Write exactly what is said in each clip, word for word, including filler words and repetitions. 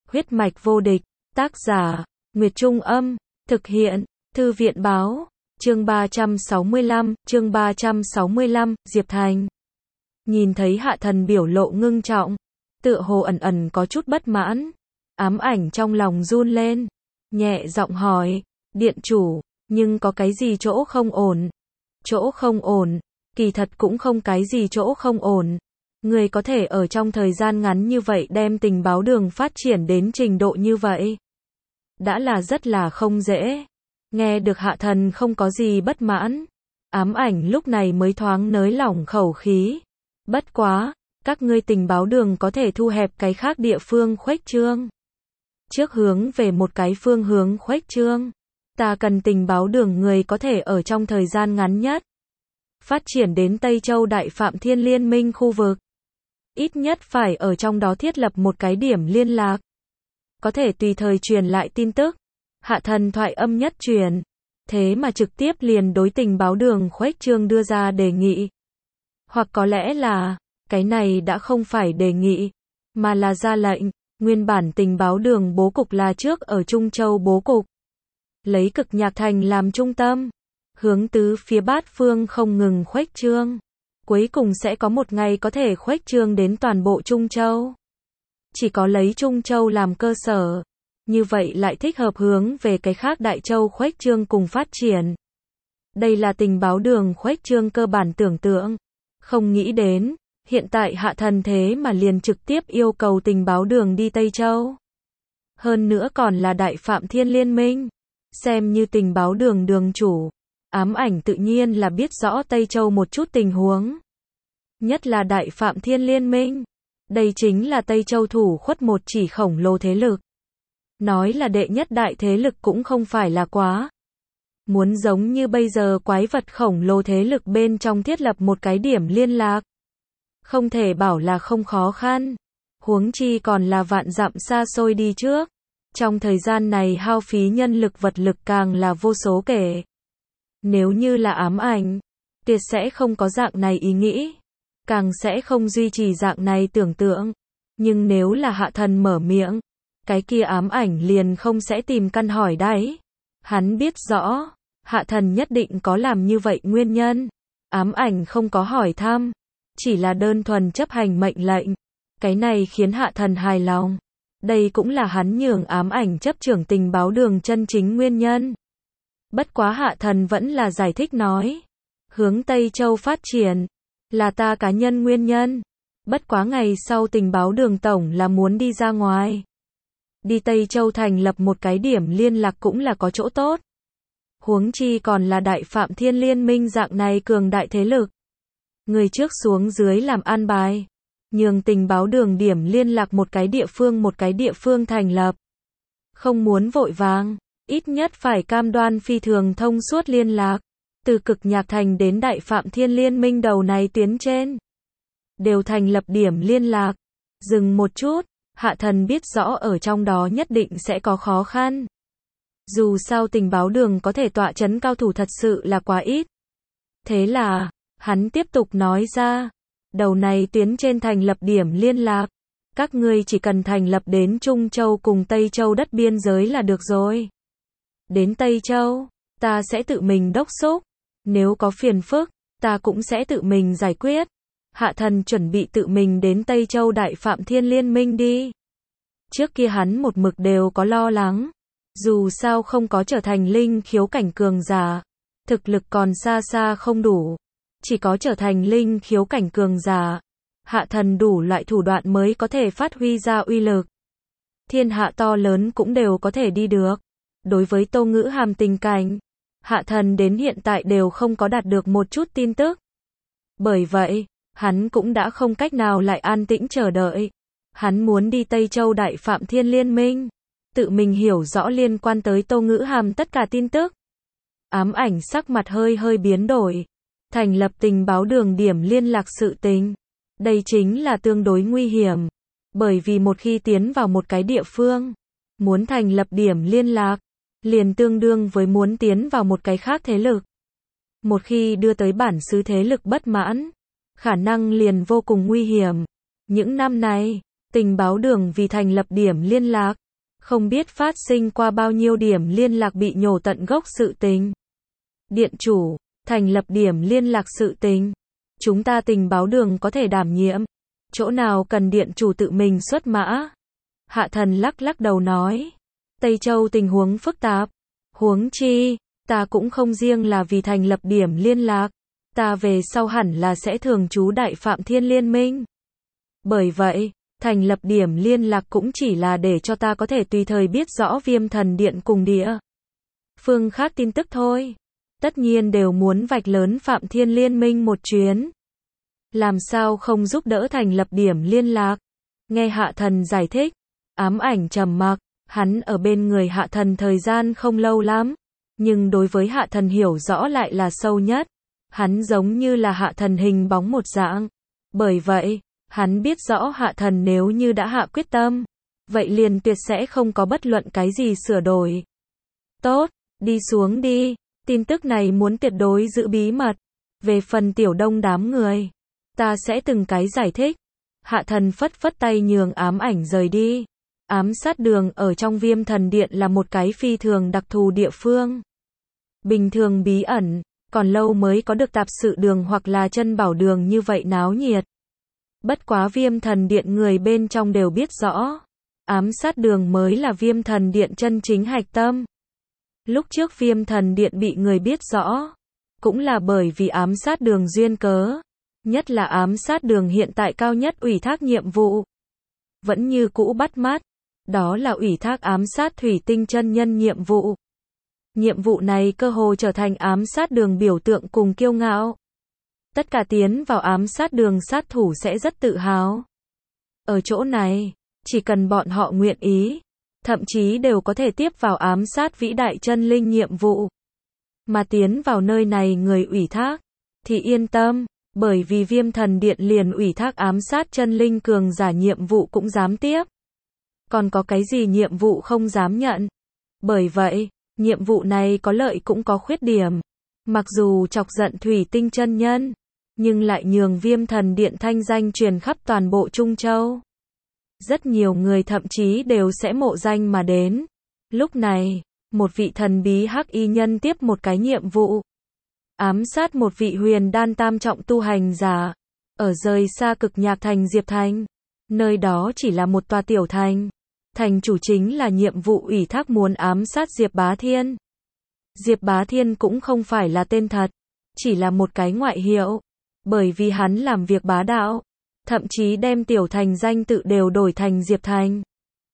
Huyết mạch vô địch, tác giả, Nguyệt Trung Âm, thực hiện, Thư viện Báo, chương ba trăm sáu mươi lăm, chương ba trăm sáu mươi lăm, Diệp Thành. Nhìn thấy Hạ Thần biểu lộ ngưng trọng, tựa hồ ẩn ẩn có chút bất mãn, ám ảnh trong lòng run lên, nhẹ giọng hỏi, điện chủ, nhưng có cái gì chỗ không ổn? Chỗ không ổn, kỳ thật cũng không cái gì chỗ không ổn. Người có thể ở trong thời gian ngắn như vậy đem tình báo đường phát triển đến trình độ như vậy. Đã là rất là không dễ. Nghe được Hạ Thần không có gì bất mãn. Ám ảnh lúc này mới thoáng nới lỏng khẩu khí. Bất quá, các ngươi tình báo đường có thể thu hẹp cái khác địa phương khuếch trương. Trước hướng về một cái phương hướng khuếch trương. Ta cần tình báo đường người có thể ở trong thời gian ngắn nhất. Phát triển đến Tây Châu Đại Phạm Thiên Liên minh khu vực. Ít nhất phải ở trong đó thiết lập một cái điểm liên lạc. Có thể tùy thời truyền lại tin tức. Hạ Thần thoại âm nhất truyền. Thế mà trực tiếp liền đối tình báo đường khuếch trương đưa ra đề nghị. Hoặc có lẽ là, cái này đã không phải đề nghị, mà là ra lệnh. Nguyên bản tình báo đường bố cục là trước ở Trung Châu bố cục. Lấy Cực Nhạc Thành làm trung tâm. Hướng tứ phía bát phương không ngừng khuếch trương. Cuối cùng sẽ có một ngày có thể khuếch trương đến toàn bộ Trung Châu. Chỉ có lấy Trung Châu làm cơ sở. Như vậy lại thích hợp hướng về cái khác Đại Châu khuếch trương cùng phát triển. Đây là tình báo đường khuếch trương cơ bản tưởng tượng. Không nghĩ đến, hiện tại Hạ Thần thế mà liền trực tiếp yêu cầu tình báo đường đi Tây Châu. Hơn nữa còn là Đại Phạm Thiên Liên minh. Xem như tình báo đường đường chủ. Ám ảnh tự nhiên là biết rõ Tây Châu một chút tình huống. Nhất là Đại Phạm Thiên Liên minh. Đây chính là Tây Châu thủ khuất một chỉ khổng lồ thế lực. Nói là đệ nhất đại thế lực cũng không phải là quá. Muốn giống như bây giờ quái vật khổng lồ thế lực bên trong thiết lập một cái điểm liên lạc. Không thể bảo là không khó khăn. Huống chi còn là vạn dặm xa xôi đi trước. Trong thời gian này hao phí nhân lực vật lực càng là vô số kể. Nếu như là ám ảnh, tuyệt sẽ không có dạng này ý nghĩ. Càng sẽ không duy trì dạng này tưởng tượng. Nhưng nếu là Hạ Thần mở miệng, cái kia ám ảnh liền không sẽ tìm căn hỏi đáy. Hắn biết rõ, Hạ Thần nhất định có làm như vậy nguyên nhân. Ám ảnh không có hỏi thăm, chỉ là đơn thuần chấp hành mệnh lệnh. Cái này khiến Hạ Thần hài lòng. Đây cũng là hắn nhường ám ảnh chấp trưởng tình báo đường chân chính nguyên nhân. Bất quá Hạ Thần vẫn là giải thích nói. Hướng Tây Châu phát triển, là ta cá nhân nguyên nhân. Bất quá ngày sau tình báo đường tổng là muốn đi ra ngoài. Đi Tây Châu thành lập một cái điểm liên lạc cũng là có chỗ tốt. Huống chi còn là Đại Phạm Thiên Liên minh dạng này cường đại thế lực. Người trước xuống dưới làm an bài. Nhường tình báo đường điểm liên lạc một cái địa phương một cái địa phương thành lập. Không muốn vội vàng, ít nhất phải cam đoan phi thường thông suốt liên lạc. Từ Cực Nhạc Thành đến Đại Phạm Thiên Liên minh đầu này tuyến trên. Đều thành lập điểm liên lạc. Dừng một chút, Hạ Thần biết rõ ở trong đó nhất định sẽ có khó khăn. Dù sao tình báo đường có thể tọa chấn cao thủ thật sự là quá ít. Thế là, hắn tiếp tục nói ra. Đầu này tuyến trên thành lập điểm liên lạc. Các ngươi chỉ cần thành lập đến Trung Châu cùng Tây Châu đất biên giới là được rồi. Đến Tây Châu, ta sẽ tự mình đốc thúc. Nếu có phiền phức, ta cũng sẽ tự mình giải quyết. Hạ Thần chuẩn bị tự mình đến Tây Châu Đại Phạm Thiên Liên minh đi. Trước kia hắn một mực đều có lo lắng. Dù sao không có trở thành linh khiếu cảnh cường giả. Thực lực còn xa xa không đủ. Chỉ có trở thành linh khiếu cảnh cường giả. Hạ Thần đủ loại thủ đoạn mới có thể phát huy ra uy lực. Thiên hạ to lớn cũng đều có thể đi được. Đối với Tô Ngữ Hàm tình cảnh, Hạ Thần đến hiện tại đều không có đạt được một chút tin tức. Bởi vậy, hắn cũng đã không cách nào lại an tĩnh chờ đợi. Hắn muốn đi Tây Châu Đại Phạm Thiên Liên minh. Tự mình hiểu rõ liên quan tới Tô Ngữ Hàm tất cả tin tức. Ám ảnh sắc mặt hơi hơi biến đổi. Thành lập tình báo đường điểm liên lạc sự tình. Đây chính là tương đối nguy hiểm. Bởi vì một khi tiến vào một cái địa phương, muốn thành lập điểm liên lạc, liền tương đương với muốn tiến vào một cái khác thế lực. Một khi đưa tới bản xứ thế lực bất mãn, khả năng liền vô cùng nguy hiểm. Những năm này, Tình báo đường vì thành lập điểm liên lạc. Không biết phát sinh qua bao nhiêu điểm liên lạc bị nhổ tận gốc sự tình. Điện chủ, thành lập điểm liên lạc sự tình. Chúng ta tình báo đường có thể đảm nhiệm. Chỗ nào cần điện chủ tự mình xuất mã? Hạ thần lắc lắc đầu nói. Tây Châu tình huống phức tạp. Huống chi, ta cũng không riêng là vì thành lập điểm liên lạc. Ta về sau hẳn là sẽ thường trú Đại Phạm Thiên Liên Minh. Bởi vậy, thành lập điểm liên lạc cũng chỉ là để cho ta có thể tùy thời biết rõ Viêm Thần Điện cùng địa phương khác tin tức thôi. Tất nhiên đều muốn vạch lớn Phạm Thiên Liên Minh một chuyến. Làm sao không giúp đỡ thành lập điểm liên lạc? Nghe Hạ thần giải thích, Ám Ảnh trầm mặc, hắn ở bên người Hạ thần thời gian không lâu lắm, nhưng đối với Hạ thần hiểu rõ lại là sâu nhất. Hắn giống như là Hạ thần hình bóng một dạng. Bởi vậy, hắn biết rõ Hạ thần nếu như đã hạ quyết tâm, vậy liền tuyệt sẽ không có bất luận cái gì sửa đổi. Tốt, đi xuống đi, tin tức này muốn tuyệt đối giữ bí mật. Về phần Tiểu Đông đám người, ta sẽ từng cái giải thích. Hạ thần phất phất tay nhường Ám Ảnh rời đi. Ám sát đường ở trong Viêm Thần Điện là một cái phi thường đặc thù địa phương. Bình thường bí ẩn, còn lâu mới có được tạp sự đường hoặc là chân bảo đường như vậy náo nhiệt. Bất quá Viêm Thần Điện người bên trong đều biết rõ. Ám sát đường mới là Viêm Thần Điện chân chính hạch tâm. Lúc trước Viêm Thần Điện bị người biết rõ, cũng là bởi vì ám sát đường duyên cớ. Nhất là ám sát đường hiện tại cao nhất ủy thác nhiệm vụ. Vẫn như cũ bắt mắt. Đó là ủy thác ám sát Thủy Tinh chân nhân nhiệm vụ. Nhiệm vụ này cơ hồ trở thành ám sát đường biểu tượng cùng kiêu ngạo. Tất cả tiến vào ám sát đường sát thủ sẽ rất tự hào. Ở chỗ này, chỉ cần bọn họ nguyện ý, thậm chí đều có thể tiếp vào ám sát vĩ đại chân linh nhiệm vụ. Mà tiến vào nơi này người ủy thác, thì yên tâm, bởi vì Viêm Thần Điện liền ủy thác ám sát chân linh cường giả nhiệm vụ cũng dám tiếp. Còn có cái gì nhiệm vụ không dám nhận? Bởi vậy, nhiệm vụ này có lợi cũng có khuyết điểm. Mặc dù chọc giận Thủy Tinh chân nhân, nhưng lại nhường Viêm Thần Điện thanh danh truyền khắp toàn bộ Trung Châu. Rất nhiều người thậm chí đều sẽ mộ danh mà đến. Lúc này, một vị thần bí hắc y nhân tiếp một cái nhiệm vụ. Ám sát một vị huyền đan tam trọng tu hành giả. Ở rời xa cực nhạc thành Diệp Thành. Nơi đó chỉ là một tòa tiểu thành. Thành chủ chính là nhiệm vụ ủy thác muốn ám sát Diệp Bá Thiên. Diệp Bá Thiên cũng không phải là tên thật. Chỉ là một cái ngoại hiệu. Bởi vì hắn làm việc bá đạo. Thậm chí đem tiểu thành danh tự đều đổi thành Diệp Thành.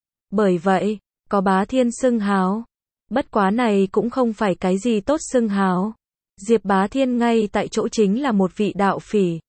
Bởi vậy, có Bá Thiên xưng hào. Bất quá này cũng không phải cái gì tốt xưng hào. Diệp Bá Thiên ngay tại chỗ chính là một vị đạo phỉ.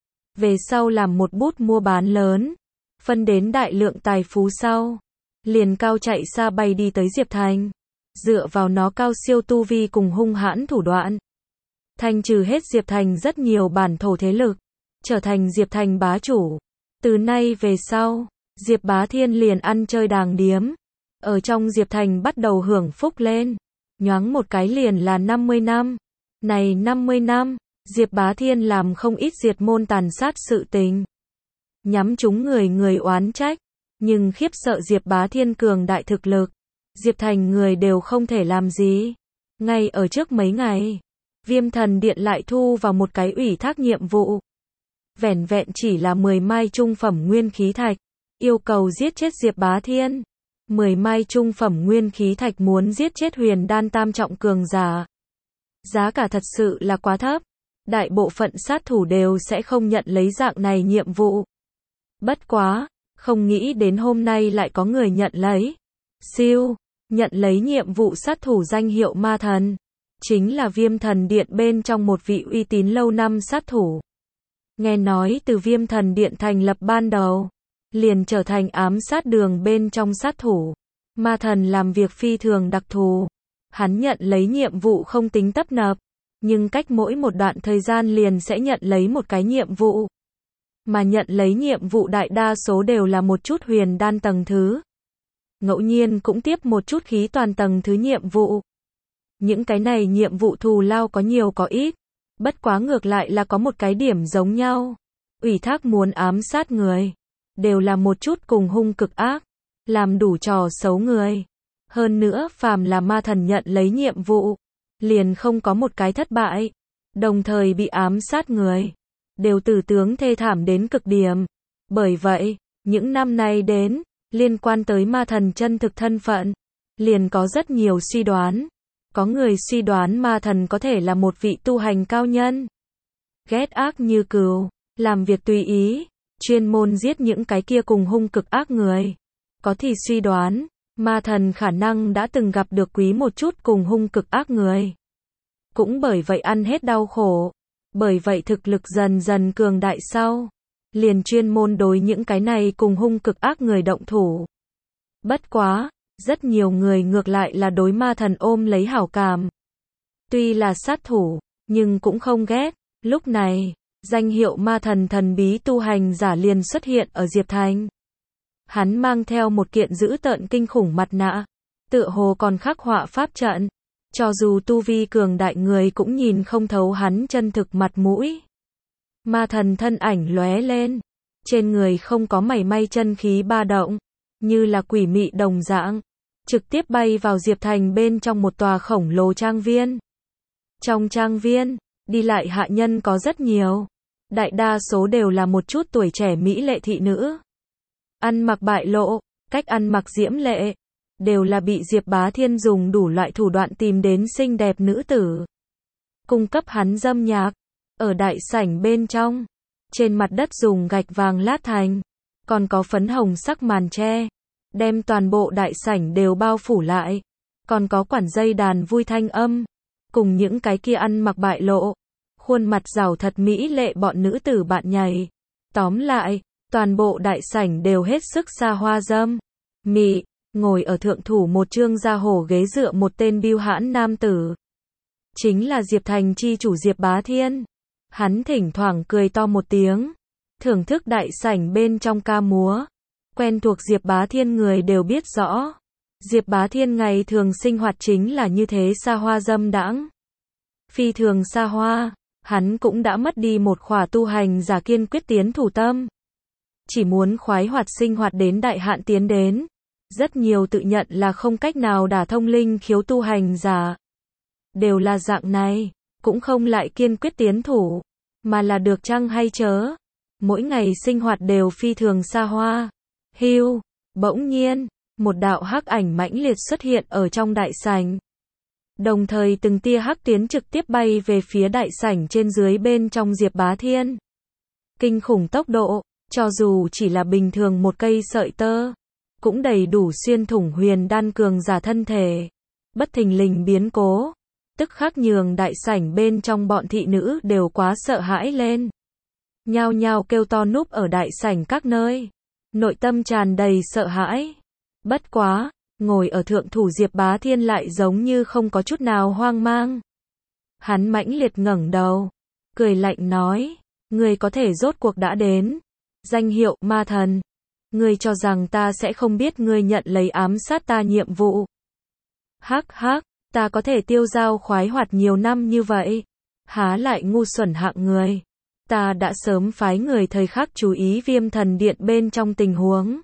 Về sau làm một bút mua bán lớn. Phân đến đại lượng tài phú sau. Liền cao chạy xa bay đi tới Diệp Thành. Dựa vào nó cao siêu tu vi cùng hung hãn thủ đoạn. Thanh trừ hết Diệp Thành rất nhiều bản thổ thế lực. Trở thành Diệp Thành bá chủ. Từ nay về sau, Diệp Bá Thiên liền ăn chơi đàng điếm. Ở trong Diệp Thành bắt đầu hưởng phúc lên. Nhoáng một cái liền là năm mươi năm. Này năm mươi năm, Diệp Bá Thiên làm không ít diệt môn tàn sát sự tình. Nhắm chúng người người oán trách. Nhưng khiếp sợ Diệp Bá Thiên cường đại thực lực. Diệp Thành người đều không thể làm gì. Ngay ở trước mấy ngày, Viêm Thần Điện lại thu vào một cái ủy thác nhiệm vụ. Vẻn vẹn chỉ là mười mai trung phẩm nguyên khí thạch. Yêu cầu giết chết Diệp Bá Thiên. mười mai trung phẩm nguyên khí thạch muốn giết chết huyền đan tam trọng cường giả. Giá cả thật sự là quá thấp. Đại bộ phận sát thủ đều sẽ không nhận lấy dạng này nhiệm vụ. Bất quá, không nghĩ đến hôm nay lại có người nhận lấy. Siêu, nhận lấy nhiệm vụ sát thủ danh hiệu ma thần. Chính là Viêm Thần Điện bên trong một vị uy tín lâu năm sát thủ. Nghe nói từ Viêm Thần Điện thành lập ban đầu, liền trở thành ám sát đường bên trong sát thủ. Ma thần làm việc phi thường đặc thù. Hắn nhận lấy nhiệm vụ không tính tấp nập, nhưng cách mỗi một đoạn thời gian liền sẽ nhận lấy một cái nhiệm vụ. Mà nhận lấy nhiệm vụ đại đa số đều là một chút huyền đan tầng thứ. Ngẫu nhiên cũng tiếp một chút khí toàn tầng thứ nhiệm vụ. Những cái này nhiệm vụ thù lao có nhiều có ít. Bất quá ngược lại là có một cái điểm giống nhau. Ủy thác muốn ám sát người. đều là một chút cùng hung cực ác, làm đủ trò xấu người. Hơn nữa phàm là ma thần nhận lấy nhiệm vụ, liền không có một cái thất bại, đồng thời bị ám sát người, đều tử tướng thê thảm đến cực điểm. Bởi vậy, những năm nay đến, liên quan tới ma thần chân thực thân phận, liền có rất nhiều suy đoán. Có người suy đoán ma thần có thể là một vị tu hành cao nhân, ghét ác như cừu, làm việc tùy ý, chuyên môn giết những cái kia cùng hung cực ác người. Có thì suy đoán, ma thần khả năng đã từng gặp được quý một chút cùng hung cực ác người. Cũng bởi vậy ăn hết đau khổ, bởi vậy thực lực dần dần cường đại sau, liền chuyên môn đối những cái này cùng hung cực ác người động thủ. Bất quá, rất nhiều người ngược lại là đối ma thần ôm lấy hảo cảm. Tuy là sát thủ, nhưng cũng không ghét. Lúc này, danh hiệu ma thần thần bí tu hành giả liền xuất hiện ở Diệp Thành. Hắn mang theo một kiện dữ tợn kinh khủng mặt nạ, tựa hồ còn khắc họa pháp trận. Cho dù tu vi cường đại người cũng nhìn không thấu hắn chân thực mặt mũi. Ma thần thân ảnh lóe lên, trên người không có mảy may chân khí ba động, như là quỷ mị đồng dạng, trực tiếp bay vào Diệp Thành bên trong một tòa khổng lồ trang viên. Trong trang viên, đi lại hạ nhân có rất nhiều, đại đa số đều là một chút tuổi trẻ mỹ lệ thị nữ. Ăn mặc bại lộ, cách ăn mặc diễm lệ, đều là bị Diệp Bá Thiên dùng đủ loại thủ đoạn tìm đến xinh đẹp nữ tử, cung cấp hắn dâm nhạc. Ở đại sảnh bên trong, trên mặt đất dùng gạch vàng lát thành, còn có phấn hồng sắc màn tre, đem toàn bộ đại sảnh đều bao phủ lại, còn có quản dây đàn vui thanh âm, cùng những cái kia ăn mặc bại lộ, khuôn mặt giàu thật mỹ lệ bọn nữ tử bạn nhảy. Tóm lại, toàn bộ đại sảnh đều hết sức xa hoa dâm mị, ngồi ở thượng thủ một trương da hổ ghế dựa một tên bưu hãn nam tử. Chính là Diệp Thành chi chủ Diệp Bá Thiên. Hắn thỉnh thoảng cười to một tiếng, thưởng thức đại sảnh bên trong ca múa. Quen thuộc Diệp Bá Thiên người đều biết rõ, Diệp Bá Thiên ngày thường sinh hoạt chính là như thế xa hoa dâm đãng. Phi thường xa hoa, hắn cũng đã mất đi một khỏa tu hành giả kiên quyết tiến thủ tâm. Chỉ muốn khoái hoạt sinh hoạt đến đại hạn tiến đến. Rất nhiều tự nhận là không cách nào đả thông linh khiếu tu hành giả. Đều là dạng này, cũng không lại kiên quyết tiến thủ, mà là được chăng hay chớ. Mỗi ngày sinh hoạt đều phi thường xa hoa. Hưu, bỗng nhiên, một đạo hắc ảnh mãnh liệt xuất hiện ở trong đại sảnh. Đồng thời từng tia hắc tiến trực tiếp bay về phía đại sảnh trên dưới bên trong Diệp Bá Thiên. Kinh khủng tốc độ, cho dù chỉ là bình thường một cây sợi tơ, cũng đầy đủ xuyên thủng huyền đan cường giả thân thể. Bất thình lình biến cố, tức khắc nhường đại sảnh bên trong bọn thị nữ đều quá sợ hãi lên. Nhao nhao kêu to núp ở đại sảnh các nơi, nội tâm tràn đầy sợ hãi. Bất quá, ngồi ở thượng thủ Diệp Bá Thiên lại giống như không có chút nào hoang mang. Hắn mãnh liệt ngẩng đầu, cười lạnh nói, ngươi có thể rốt cuộc đã đến. Danh hiệu ma thần, ngươi cho rằng ta sẽ không biết ngươi nhận lấy ám sát ta nhiệm vụ. Hắc hắc, ta có thể tiêu dao khoái hoạt nhiều năm như vậy, há lại ngu xuẩn hạng người. Ta đã sớm phái người thời khắc chú ý Viêm Thần Điện bên trong tình huống.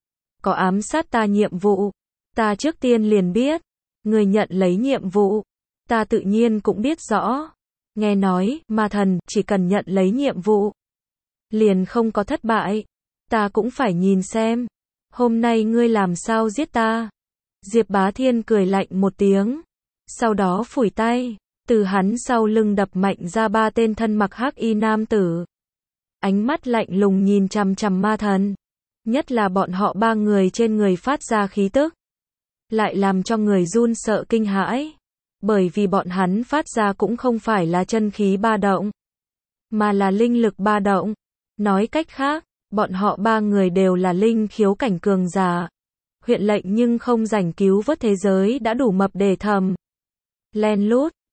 Có ám sát ta nhiệm vụ, ta trước tiên liền biết. Người nhận lấy nhiệm vụ, ta tự nhiên cũng biết rõ. Nghe nói, ma thần, chỉ cần nhận lấy nhiệm vụ, liền không có thất bại. Ta cũng phải nhìn xem, hôm nay ngươi làm sao giết ta. Diệp Bá Thiên cười lạnh một tiếng, sau đó phủi tay, từ hắn sau lưng đập mạnh ra ba tên thân mặc hắc y nam tử. Ánh mắt lạnh lùng nhìn chằm chằm ma thần, nhất là bọn họ ba người trên người phát ra khí tức, lại làm cho người run sợ kinh hãi, bởi vì bọn hắn phát ra cũng không phải là chân khí ba động, mà là linh lực ba động. Nói cách khác, bọn họ ba người đều là linh khiếu cảnh cường giả. Huyện lệnh nhưng không rảnh cứu vớt thế giới đã đủ mập để thầm. Len lút,